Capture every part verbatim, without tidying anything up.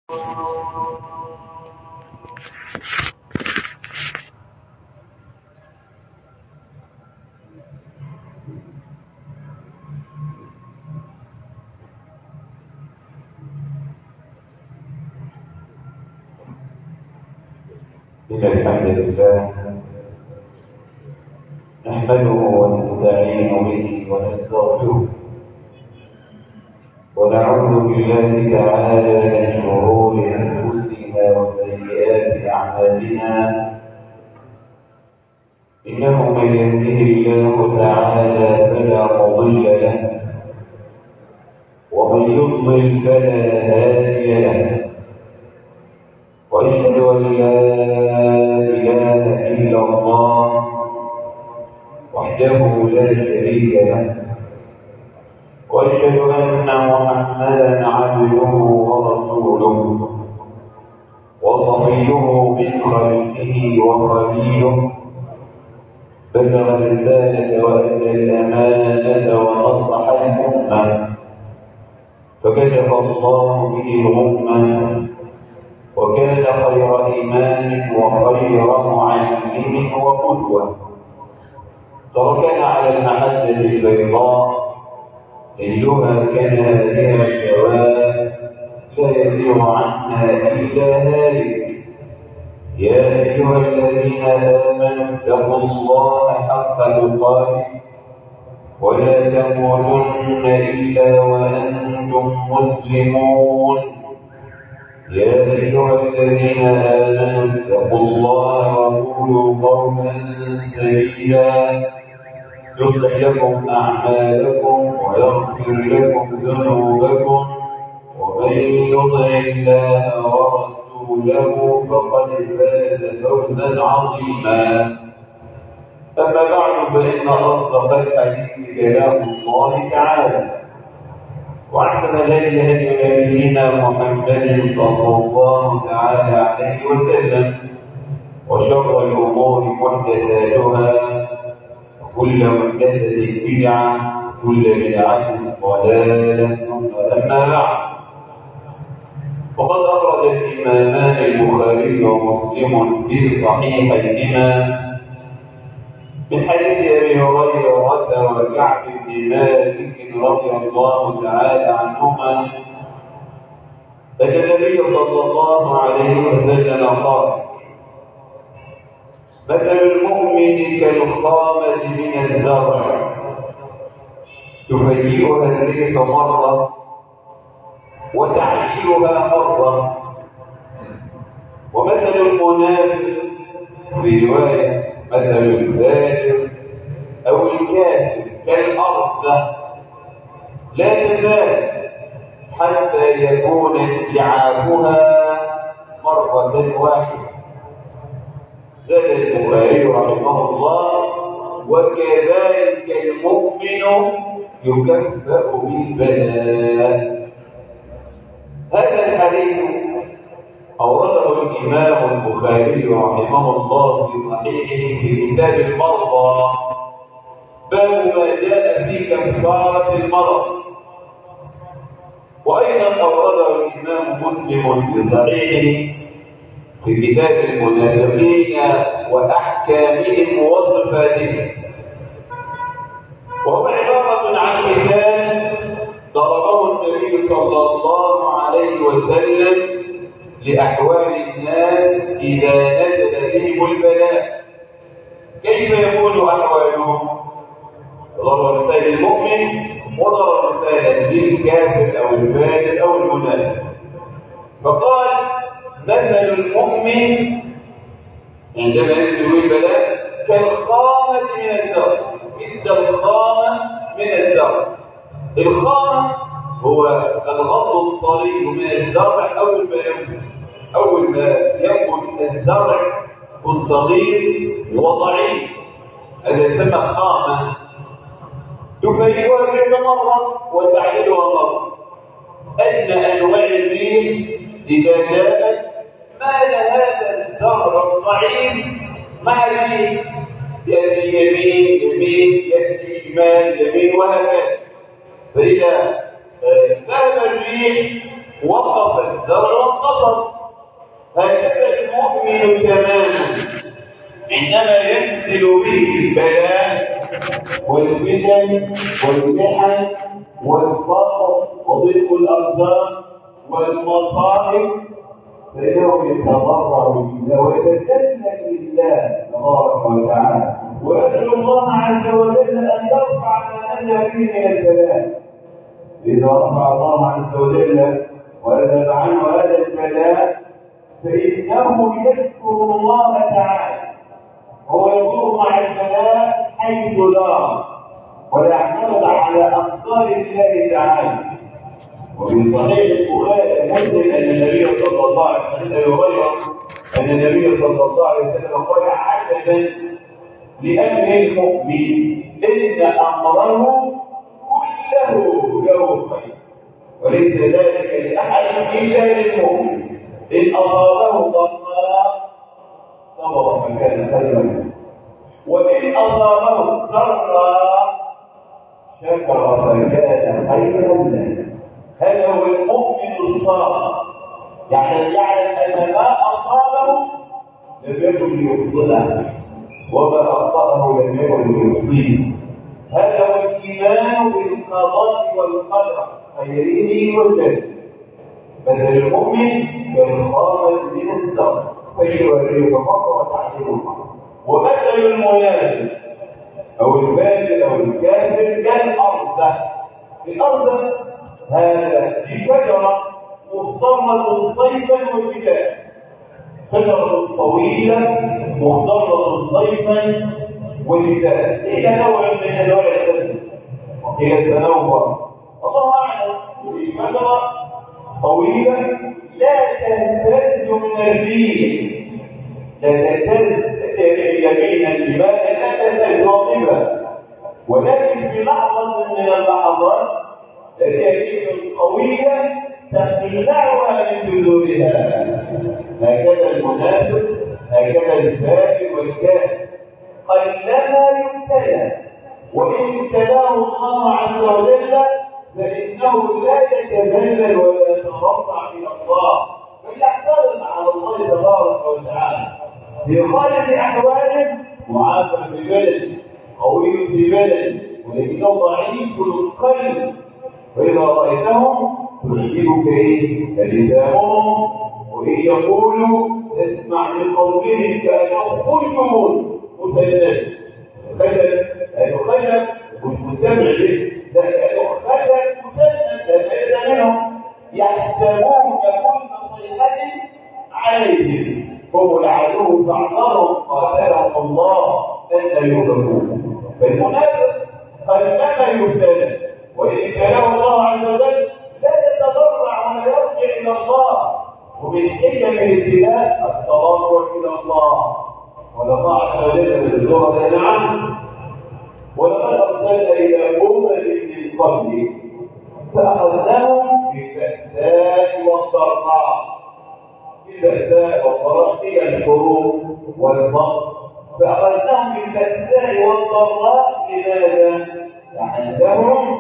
إن الحمد لله نحمده ونستعين به ونستغفره ونعوذ بالله تعالى من شرور أنفسنا وسيئات أعمالنا إنه من يهده الله تعالى فلا مضل له ومن يضلل فلا هادي له وأشهد أن لا إله إلا الله وحده لا شريك له وأشهد أن محمدا عبده ورسوله وصفيه من خلقه وخليله بلغ الرسالة وأدى الأمانة ونصح الأمة فكشف الله به الغمة وكان خير إيمان وخير معلم وقدوة تركنا على المحجة البيضاء ليلها كنهارها سواء لا يزيغ عنها إلا هالك يا أيها الذين آمنوا اتقوا الله حق تقاته ولا تموتن إلا وأنتم مسلمون يا أيها الذين آمنوا اتقوا الله وقولوا قولا سديدا يصلح لكم أعمالكم ويغفر لكم ذنوبكم ومن يطع الله ورسوله فقد فاز فوزا عظيما أما بعد فإن أصدق الحديث كلام الله تعالى وأحسن الهدي هدي نبينا محمد صلى الله تعالى عليه وسلم وشر الأمور محدثاتها وكل محدثة بدعة وكل بدعة ضلالة أما بعد وقد أخرج الإمامان البخاري ومسلم في صحيحيهما من حديث أبي هريرة وكعب بن مالك رضي الله تعالى عنهما أن النبي صلى الله عليه وسلم قال: مثل المؤمن كالخامة من الزرع تفيئها الريح مرة وتعشرها مرة، ومثل المنافق في رواية مثل الفاجر أو الكافر كالأرض لا تزال حتى يكون انتعابها مرة واحدة. زاد البخاري رحمه الله: وكذلك المؤمن يكفأ بالبلاء. هذا الحديث أورده الإمام البخاري رحمه الله في صحيحه في كتاب المرضى باب ما جاء في كفارة المرض، وأيضا أورده الإمام مسلم في صحيحه في كتاب المنافقين وأحكامهم وصفاتهم، وهو عبارة عن مثال ضربه النبي صلى الله عليه وسلم لأحوال الناس إذا نزل بهم البلاء. كيف يكون أحوالهم؟ ضرب مثال المؤمن وضرب مثالا للكافر أو الفاجر أو المنافق، فقال: مثل المؤمن عندما ينزل به البلاء كالخامة من الزرع، مثل الخامة من الزرع. الخامة هو الغض الطري من الزرع أول ما ينبت أول ما ينبت الزرع يكون صغير وضعيف، هذا يسمى خامة. تفيئها الريح مرة وتعدلها مرة. أن أنواع الريح إذا جاءت مال هذا الزرع الضعيف مع الريح، يأتي يمين يمين يأتي شمال يمين وهكذا. فإذا ذهب الريح وقف الزرع وانقطع وسط. هكذا المؤمن تماما عندما ينزل به البلاء والفتن والمحن والفقر وضيق الارزاق والمصائب فانه يتضرع لله ويتسلم لله تبارك وتعالى ويدعو الله عز وجل ان يرفع ما نزل فيه من البلاء. اذا رفع الله عز وجل وذهب عنه هذا البلاء فانه يذكر الله تعالى هو يدور مع البلاء حيث دار ويعتمد على اقدار الله تعالى. وفي صحيح البخاري مسلم ان النبي صلى الله عليه وسلم يغير ان النبي صلى الله عليه وسلم قال عجبا لامر المؤمن ان امره كله له خير وليس ذلك لاحد الا للمؤمن ان اصابه ضراء صبر فكان خيرا له وان اصابه ضراء شكر فكان خيرا له. هذا هو المؤمن الصادق يعني يعلم ان ما اصابه لم يكن ليخطئه وما اخطاه لم يكن ليصيبه. هذا هو الايمان بالقضاء والقدر خيره وشره. مثل المؤمن كالخامة من الزرع فيوريه مره وتعليم مره. ومثل المنافق او الفاجر او الكافر كالارض. الارض هذا في شجرة مخضرة صيفا وشتاء. شجرة طويلة مخضرة صيفا وشتاء إلى نوع من أنواع السلم إلى التنوع. الله أعلم في شجرة طويلة لا تهتز من الريح لا تهتز يمينا لماذا لا تهتز واطبة ولكن في لحظة من اللحظات التي قوية تقلعها من جذورها. هكذا المنافق هكذا الفاجر والكافر قلما يبتلى وإن ابتلاه الله عز وجل فإنه لا يتذلل ولا يترفع إلى الله بل يحترم على الله تبارك وتعالى في خالد أحواله معافى في بلد قوي في بلد ولكنه ضعيف القلب وإذا رأيتهم تشبهك إيه؟ لسانهم وإن يقولوا اسمع لقولهم كأنهم خشب مسدد. خجل أنه خجل مش مستمع به ده كأنه خجل مسدد لا فائدة منهم يحسبون كل صيحة عليهم هم العدو فاعذرهم قاتلهم الله أن يؤمنون. فالمنافق قلما يبتلى وإن ابتلاه الله عز وجل لا يتضرع ولا يرجع إلى الله ومن حكم الابتلاء التضرع إلى الله. والله عز وجل في سورة الأنعام ولقد أرسلنا إلى أمم من قبلك فأخذناهم بالبأساء والضراء. بالبأساء والضراء هي الحروب والفقر فأخذناهم بالبأساء والضراء لماذا؟ لعلهم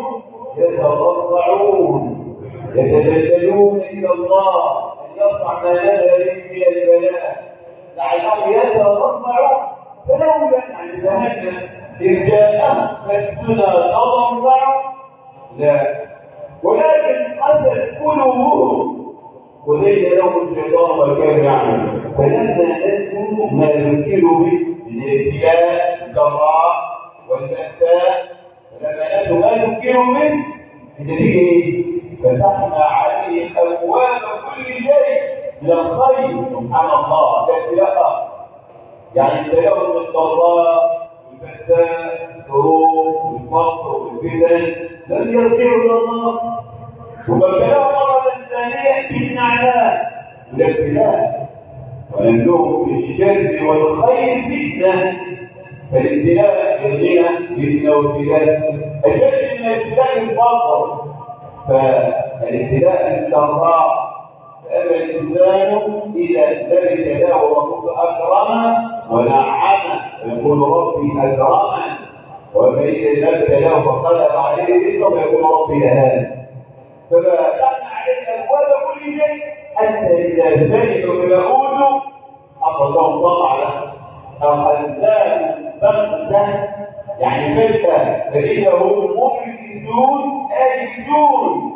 يتضرعون يتبدلون إلى الله أن يرفع ما نزل من البلاء لعلهم يتضرعون. فلولا أن ذهبنا إذ جاءهم بأسنا تضرعوا لا ولكن قست قلوبهم وزين لهم الشيطان ما كانوا يعملون فلما نسوا ما ذكروا به من الابتلاء الضراء والبأساء فلما نسوا ما ذكروا به النتيجة فتحنا عليه أبواب كل شيء من الخير سبحان الله. ده ابتلاء يعني ابتلاءهم بالضراء والبأساء الحروب والفقر والفتن لم يرجعوا إلى الله وابتلاهم مرة ثانية بالنعماء والابتلاء ونبلوهم بالشر والخير فتنة. فالابتلاء الغنى فتنة وابتلاء أشد من الابتلاء الفقر. فالابتلاء الضراء فأما الإنسان إذا ابتلى له ربك أكرمه ونعمه فيقول ربي أكرمن وإذا ابتلاه فقلب عليه رزقه فيقول ربي أهانن. ففتحنا عليه أبواب كل شيء حتى إذا سمعوا بما أوتوا أخذهم طبعا أخذناهم بغتة يعني فجأة فإنهم مبلسون آلسون.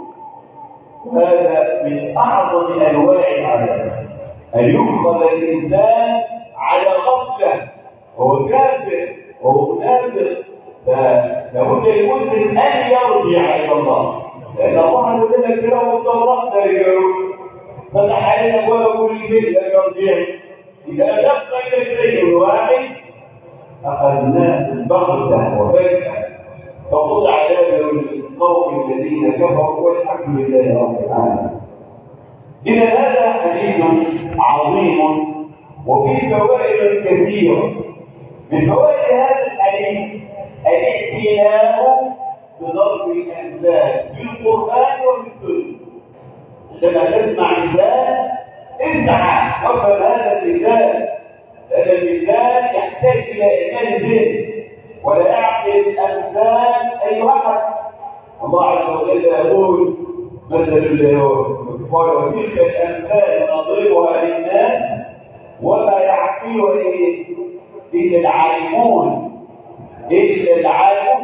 هذا من أعظم أنواع العذاب أن يؤخذ الإنسان على غفلة وهو كافر وهو منافق. فلابد للمسلم أن يرجع إلى الله لأن الله عز وجل كلام الصراط لا يجعلون فتح علينا أبواب كل شيء لم يرجع. إذا أدخل إلى الشيء الواحد أخذناه البغتة وفجأة فقطع دابر القوم الذين كفروا والحمد لله رب العالمين. إذا هذا حديث عظيم وفيه فوائد كثيرة. من فوائد هذا الحديث الاعتناء بضرب الأمثال في القرآن وفي السنة. عندما تسمع مثال اسمع وافهم هذا المثال لأن المثال يحتاج إلى إعمال ذهن ولا يعقل الأمثال أي واحد. الله عز وجل يقول مثل الكفار وتلك الأمثال نضربها للناس وما يعقلها إلا العالمون إلا العالمون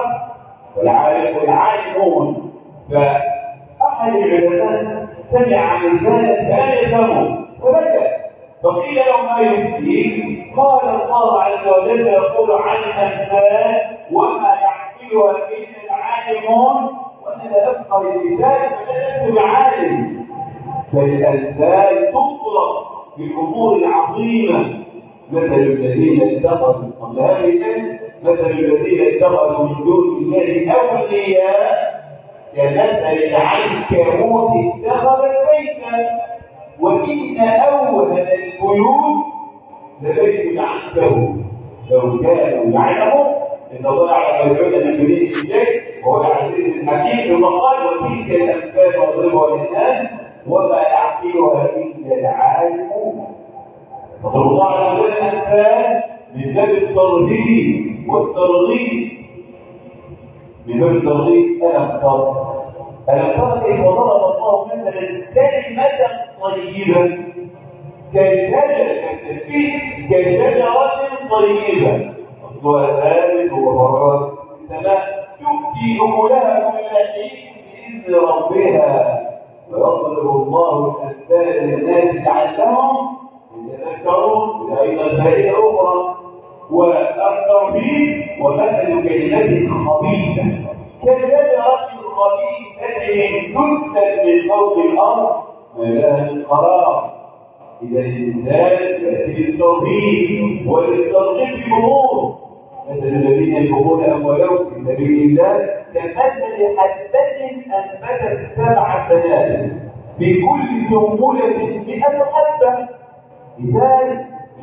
والعالم والعالمون. فأحد العلماء سمع مثالا كان يفهمه فبكى فقيل له ما يفتيه قال الله عز وجل يقول عن الأمثال وما يعقلها إلا العالمون وأنا لا أفقه المثال فلا أكتب عالم. فالأمثال تطلق بالأمور العظيمة مثل الذين اتخذوا قبل هذه مثل الذين اتخذوا من دون الله أولياء كمثل العنكبوت اتخذت بيتا وإن أوهن البيوت لبيت العنكبوت لو كانوا يعلمون إن الله يعلم ما يفعلون من دونه شيء وهو العزيز الحكيم ثم قال وتلك الأمثال نضربها للناس وما يعقلها إلا العالمون. فقال الله عز وجل الأمثال من باب الترهيب والترغيب من باب الترغيب. ألم تر ألم تر كيف ضرب الله مثلا كلمة طيبة كالشجرة كالشجرة طيبة أصلها ثابت وبركات السماء تؤتي أكلها كل حين بإذن ربها ويضرب الله الأمثال للناس لعلهم يتذكرون. وأيضا فائدة أخرى والترهيب ومثل كلمة خبيثة كالشجرة خبيثة تنزل من فوق الأرض ما لها من قرار. إذا الإنسان يأتي بالترهيب والترغيب في أمور مثل الذين ينفقون أموالهم في سبيل الله كمثل حبة أنبتت سبع سنابل في كل سنبلة مئة حبة. مثال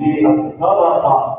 للصدقة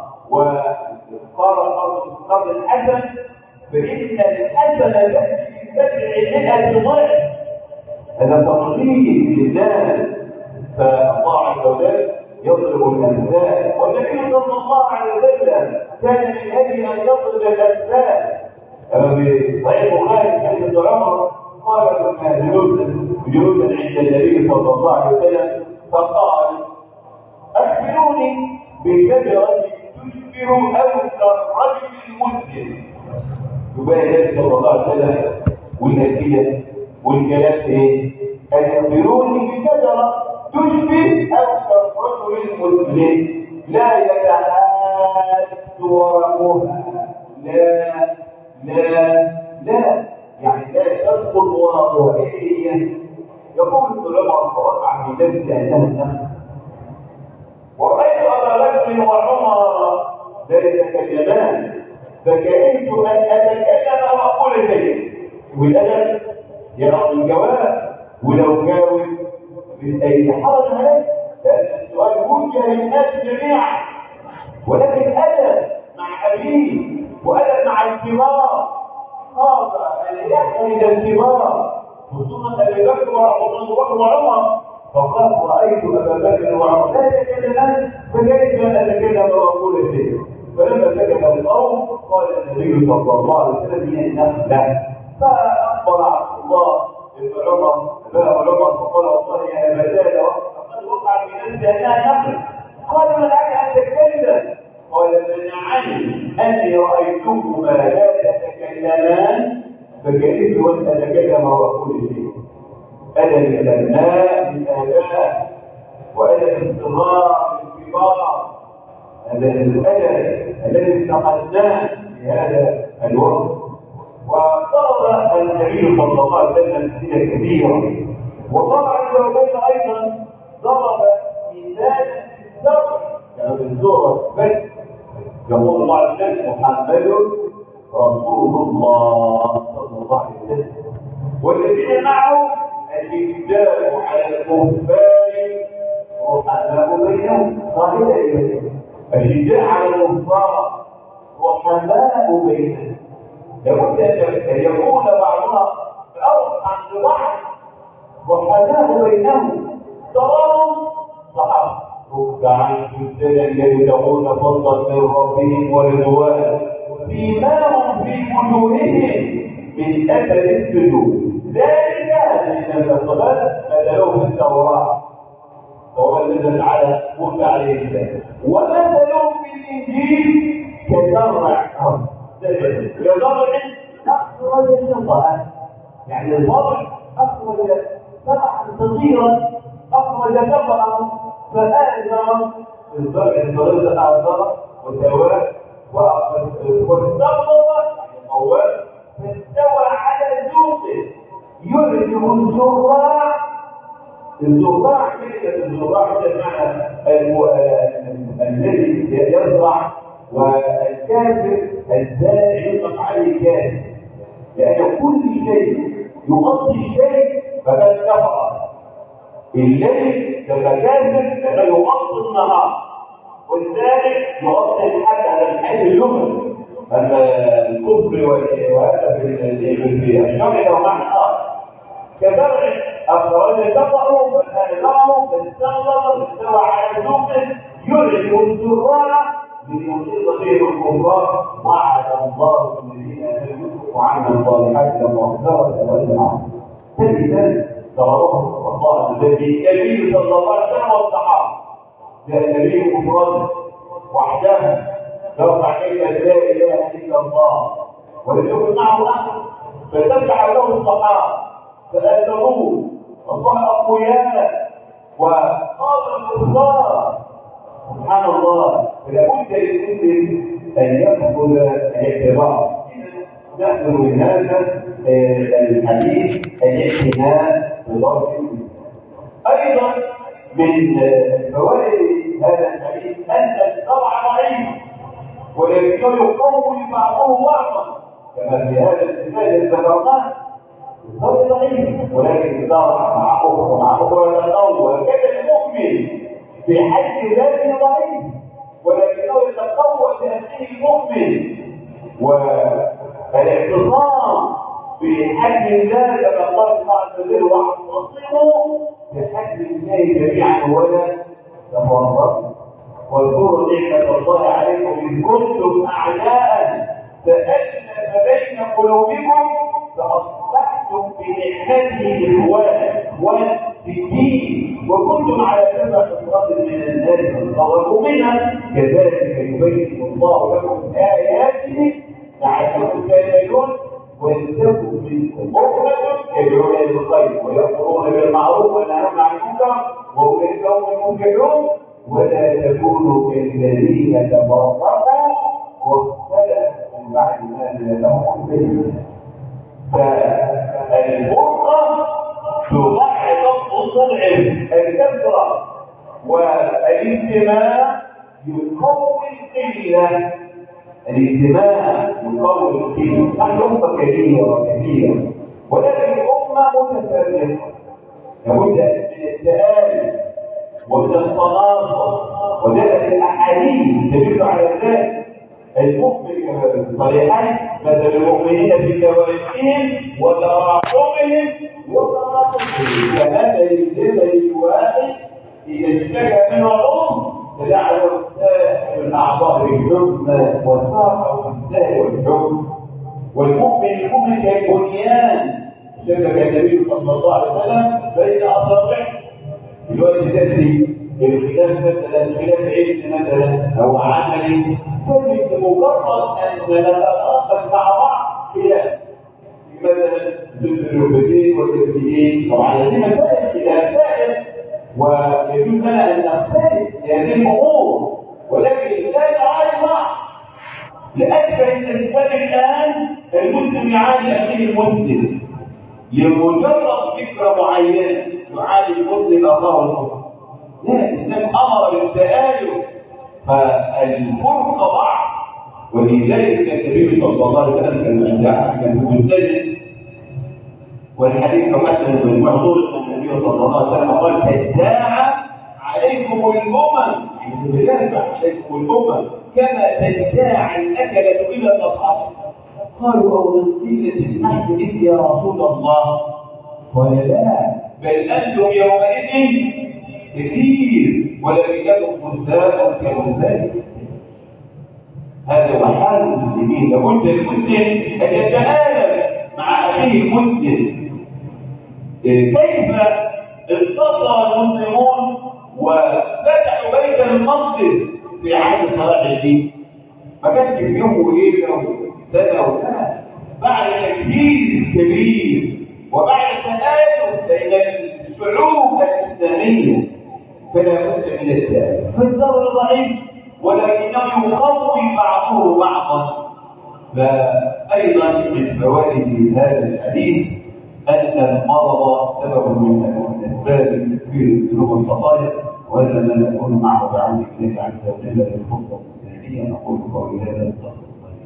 وقرض الحسن فإن الحسن تأتي بسبع مئة ضعف. هذا ترغيب للناس. فالله عز وجل يضرب الأمثال والنبي صلى الله عليه وسلم كان من أجل أن يضرب الأمثال. في صحيح البخاري حديث عمر قال كنا جلوسا عند النبي صلى الله عليه وسلم فقال أخبروني بشجرة تشبه أوسع الرجل المسلم. يبين النبي صلى الله عليه وسلم والنتيجة والكلام ايه؟ أخبروني بشجرة تشبه أوسع الرجل المسلم لا يتحاد ورقها لا لا لا يعني لا تسقط ورقها. ايه هي؟ يقول ابن عمر فوقع في نفسي أنها النخل ورأيت أبا بكر وعمر لا يتكلمان فكرهت أن أتكلم وأقول شيء. والأدب يرى الجواب ولو جاوب من أي حرج عليه لأن السؤال وجه للناس جميعا ولكن أدب مع أبيه وأدب مع الكبار خاف أن يحمل الكبار خصوصا أبي بكر وعمر فقال رأيت أبا بكر وعمر لا يتكلمان فكيف أن أتكلم وأقول شيء. فلما سكت القوم قال النبي صلى الله عليه وسلم هي النخلة. فأخبر عبد الله بن عمر فاه عمر فقال والله يا ابتاه لقد وقع في نفسي انها نقل. قال من لك ان تتكلم؟ قال منعني اني رايتكما لا تتكلمان فكرهت ان اتكلم واقول شيء. ادب الابناء من اباء وادب الصغار من كبار. هذا الادب الذي افتقدناه في هذا الوقت. وضرب النبي صلى الله عليه وسلم امثله كثيره، والله عز وجل ايضا ضرب مثالا في الزرع يعني في الزرع بس. يقول الله عز وجل محمد رسول الله صلى الله عليه وسلم والذين معه الاشداء على الكفار رحماء بينهم. صحيح الاشداء على الكفار رحماء بينهم. لابد ان يكون بعضنا ارحم ببعض رحماء بينهم. تراهم صحابه ركعا سجدا يبتغون فضلا من ربهم ورضوانا سيماهم في وجوههم من اثر السجود ذلك من الصلاه مثلهم في التوراه وهو الذي على موسى عليه السلام ومثلهم في الانجيل كزرع كزرع اخرج شطأه يعني الزرع اخرج سبعا صغيرا اخرج شطأه فآذر الزرع الصغير آذر وسواه واستغلظ القوام فاستوى على ذوقه يرجع الزراع. الزراع كلمة الزراع بمعنى الذي يزرع، والكافر الزارع يطلق عليه كافر لأن كل شيء يغطي الشيء فقد كفر. الليل كفكافر كما يغطي النهار، والزارع يغطي الحد على الحد اللغوي. اما الكفر وهذا في الشرع له معنى اخر. كزرع اخرج شطأه فآذره فاستغلظ فاستوى على ذوقه يرعب الزراع ليغيظ به الكفار. وعد الله الذين امنوا وعملوا الصالحات لهم مغفرة واجر عظيم. ثالثا ضربهم الله الذي النبي صلى الله عليه وسلم والصحابه لا النبي مفرد وحده يرفع كلمه لا اله الا الله ولم يكن معه احد فتبع له الصحابه فاثروه اصبح اقوياء وقال الكفار. سبحان الله. فلابد للمسلم ان ياخذ الاعتبار. نأخذ من هذا الحديث الاعتناء بضرب المثل. أيضا من فوائد هذا الحديث أن الشرع ضعيف ولكنه يقوي بعضه بعضا كما في هذا المثال الذي ذكرناه. الشرع ضعيف ولكن الشرع مع أخرى مع أخرى يتقوى كذا المؤمن في حد ذاته ضعيف ولكنه يتقوى بأخيه المؤمن. والاعتصام بحد الله كما قال الله عز وجل واعتصموا بحد الله جميعا ولا تفرقوا. واذكروا نعمة الله عليكم إن كنتم أعداء فألف بين قلوبكم فأصبحتم بنعمته إخوانا وفي الدين وكنتم على شفا حفرة من الناس فانقذكم منها كذلك يبين الله لكم آياته لعلكم تهتدون. ويلتكم منكم أمة يدعون إلى الخير ويأمرون بالمعروف وينهون عن المنكر وأولئك هم المفلحون. ولا تكونوا كالذين تفرقوا واختلفوا من بعد ما جاءهم البينات. فالفرقة تضعف الصنع الكثرة والاجتماع يقوي القلة. الاجتماع يقوي القلة. نحن أمة كبيرة كثيرة ولكن أمة متفرقة لابد من التآلف ومن التناصر. وجاءت الأحاديث تدل على ذلك. المؤمن الصالحين مثل المؤمنين في توادهم وتراحمهم وتراحمهم كمثل الجبل الواحد إذا اشتكى منه العضو تداعى سائر الأعضاء بالحمى والساق والسائر والحمى. والمؤمن المؤمن كالبنيان شبك النبي صلى الله عليه وسلم بين اصابعه الوقت تأتي الخلاف مثلا خلاف علم مثلا او عملي تجد مجرد ان نتناقش مع بعض خلاف مثلا ضد الركبتين والركبتين طبعا هذه مسائل خلافات ويجوز لنا ان نختلف في هذه الامور ولكن لا نعاني معه لاكثر الاسباب الان المسلم يعاني اخيه المسلم لمجرد فكره معينه يعاني المسلم اخاه المسلم لا الاسلام امر بالتآلف فالفرق ضعف ولذلك النبي صلى الله عليه وسلم كان عند كان مجتهد والحديث حسن بن معذور النبي صلى الله عليه وسلم قال تداعى عليكم الامم يدافع عليكم الامم كما تداعى الاكله الى الطعام قالوا او نصيله نحن اذ يا رسول الله قال لا بل انتم يومئذ كثير ولكنكم غثاء كغثاء هذا هو حال المسلمين لابد المسلم ان يتآلف مع اخيه المسلم كيف انتصر المسلمون وفتحوا بيت المقدس في عهد صلاح الدين ما كانش في يوم وليله وسنه وسنه بعد تكبير كبير وبعد تآلف بين الشعوب الاسلاميه فلا بد من التآلف فالدور ضعيف ولكنه يقوي بعضه بعضا فايضا من فوائد هذا الحديث ان المرض سبب من اسباب تكفير الذنوب والخطايا وهذا ما نكون معه بعون الله عز وجل في الخطبه الثانيه نقول قولي هذا استغفر الله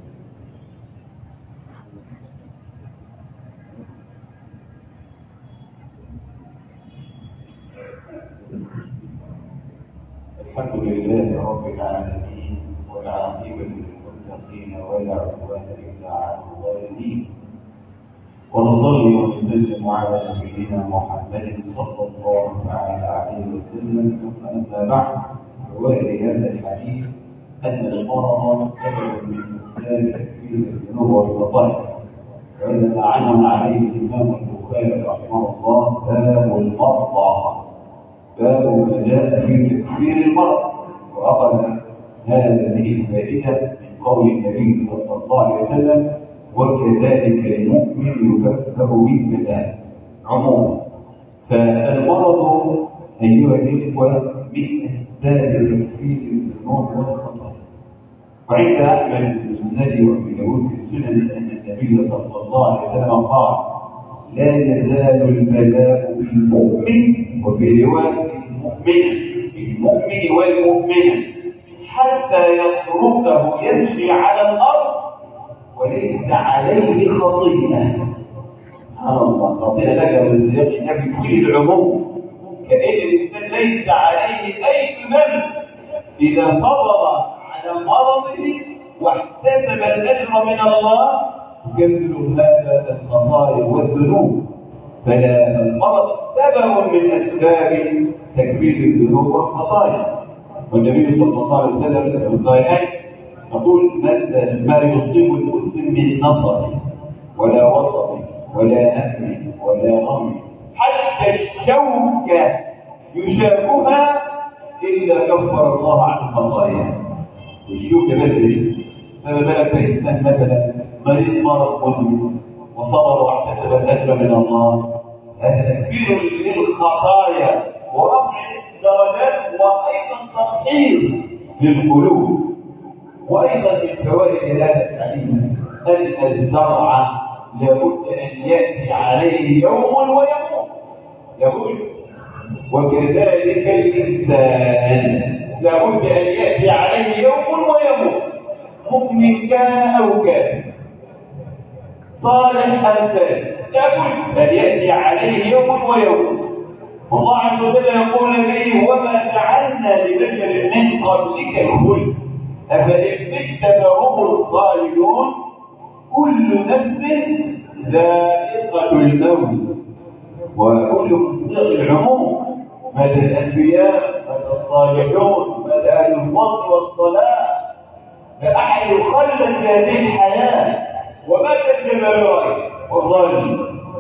الحمد لله رب العالمين والعاقبة للمتقين ولا عدوان إلا على الظالمين ونصلي ونسلم على نبينا محمد صلى الله تعالى عليه وسلم ثم أما بعد فوائد هذا الحديث أن المرض سبب من أسباب تكفير الذنوب والخطايا وإذا أعنى عليه الإمام البخاري رحمه الله باب المرضى باب ما جاء في تكفير المرض واخذ هذه الفائده من قول النبي صلى الله عليه وسلم وكذلك المؤمن يكفر بالبدان عموما فالمرض ايها الاخوه من اسباب تكفير الذنوب والخطايا وعند احمد في مسنده وابي داود في السنن ان النبي صلى الله عليه وسلم قال لا يزال البلاء بالمؤمن وفي روايه المؤمن المؤمن والمؤمنه حتى يتركه يمشي على الارض وليس عليه خطيئه سبحان الله خطيئه لك والزياده النبي كل العموم كأن الانسان ليس عليه اي ذنب اذا صبر على مرضه واحتسب الاجر من الله يكفر هذا الخطايا والذنوب فلا المرض سبب من اسباب تكفير الذنوب والخطايا والنبي صلى الله عليه وسلم في الصحيحين يقول ما يصيب المسلم من نصب ولا وصب ولا هم ولا غم حتى الشوكه يشاكها الا كفر الله عن خطاياه والشوكه بدري فما بالك بانسان مثلا مريض مرض مزمن وصبر واحتسب الاجر من الله هذا تكفير للخطايا ورفع الدرجات وايضا تطهير للقلوب وايضا من فوائد هذا الحديث ان الزرع لابد ان ياتي عليه يوم ويموت لابد وكذلك الانسان لابد ان ياتي عليه يوم ويموت مؤمن كان او كان صالح ام فاسد لابد ان ياتي عليه يوم ويوم والله عز وجل يقول لي وما جعلنا لبشر من قبلك الخلد افان مت فهم الخالدون كل نفس ذائقه الموت وكل مصدق العموم مدى الانبياء مدى الصالحون مدى اهل الفضل والصلاه فاحد يخلد في هذه الحياه وما كذب الرأي والظالم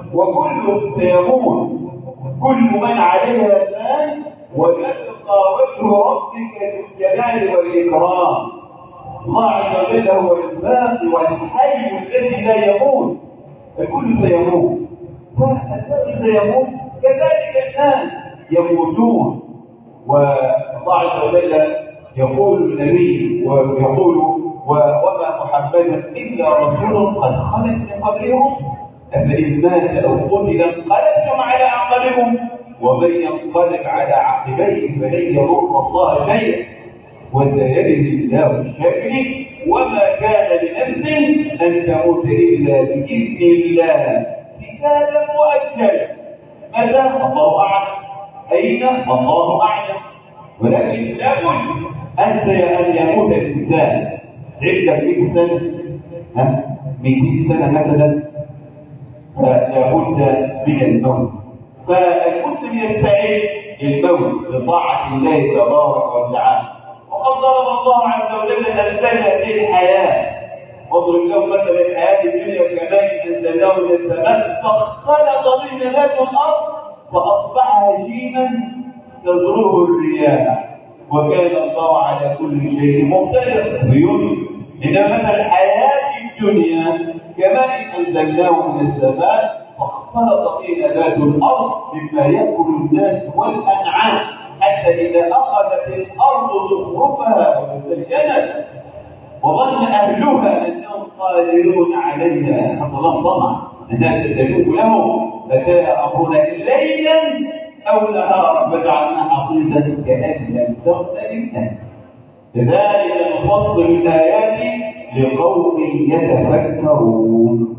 وكل سيموت، كل من عليها فان، ويبقى وجه ربك ذو الجلال والاكرام. الله عز وجل هو الباقي والحي الذي لا يموت، الكل سيموت، فالناس سيموت كذلك الناس يموتون. والله عز وجل يقول النبي ويقول وما محمد الا رسول قد خلت من قبلهم افان مات او قتل انقلبتم على اعقابكم ومن ينقلب على عقبيه فلن يضر الله شيئا وسيجزي الله الشاكرين. وما كان لنفس ان تموت الا باذن الله كتابا مؤجلا. متى؟ الله اعلم. اين؟ الله اعلم. ولكن لابد ان ان يموت الانسان. عندك مئة سنه، ها مئتين سنه مثلا، فلابد من الموت. فالمسلم يستعد للموت بطاعه الله تبارك وتعالى. وقد ضرب الله عز وجل امثله للحياه، واضرب لهم مثل الحياه الدنيا كماء انزلناه من السماء فاختلط به نبات الارض فاصبح هشيما تزروه الرياح وكان الله على كل شيء مقتدر. بيقول ان مثل الحياه الدنيا كماء انزلناه من السماء فاختلط به نبات الارض مما ياكل الناس والانعام حتى اذا اخذت الارض زخرفها وزينت وظن اهلها انهم قادرون عليها فظلم طمع انها تستجيب لهم فجاء امرنا ليلا او نهارا فجعلنا حصيدا كان لم تغن للناس. كذلك نفصل الايات لقوم يتفكرون.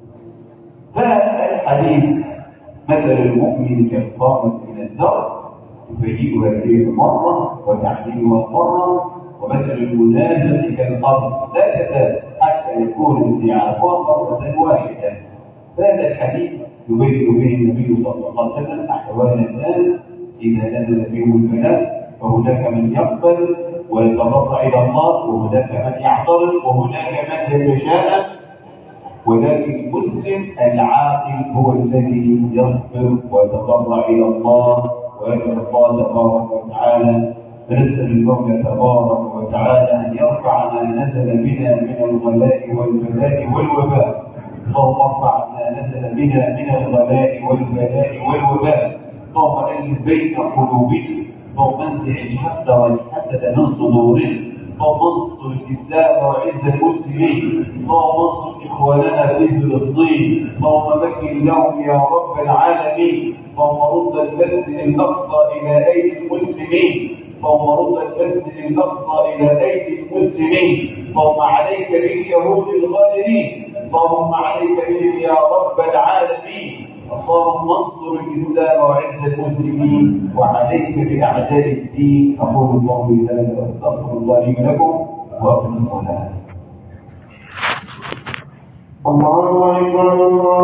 فالحديث مثل المؤمن كالقامة من الدرب يفيدها اليه مره وتعديلها مره، ومثل المنافق كالارض لا تزال حتى يكون انتعافها مره واحده. هذا الحديث يبين به النبي صلى الله عليه وسلم احوال الناس اذا نزل بهم البلاء، فهناك من يقبل ويتضرع الى الله، وهناك من يعترض، وهناك من يتشاءم. ولكن المسلم العاقل هو الذي يصبر ويتضرع الى الله ويدعو الله تبارك وتعالى. فنسال المولى تبارك وتعالى ان يرفع ما نزل بنا من الغلاء والبلاء والوباء. اللهم ارفع ما نزل بنا من الغلاء والبلاء والوباء. اللهم الف بين قلوبنا، اللهم انزع الحسد والحسد من صدورنا، اللهم انصر الاسلام وعز المسلمين، اللهم انصر اخواننا في فلسطين، اللهم مكن لهم يا رب العالمين، اللهم رد المسجد الاقصى الى ايدي المسلمين، اللهم رد المسجد الاقصى الى ايدي المسلمين، اللهم عليك باليهود الغادرين، اللهم عليك بهم يا رب العالمين، اللهم انصر الاسلام وعز المسلمين وعليك باعداء الدين. اقول قولي هذا واستغفر الله لي ولكم واقم الصلاه. الله اكبر.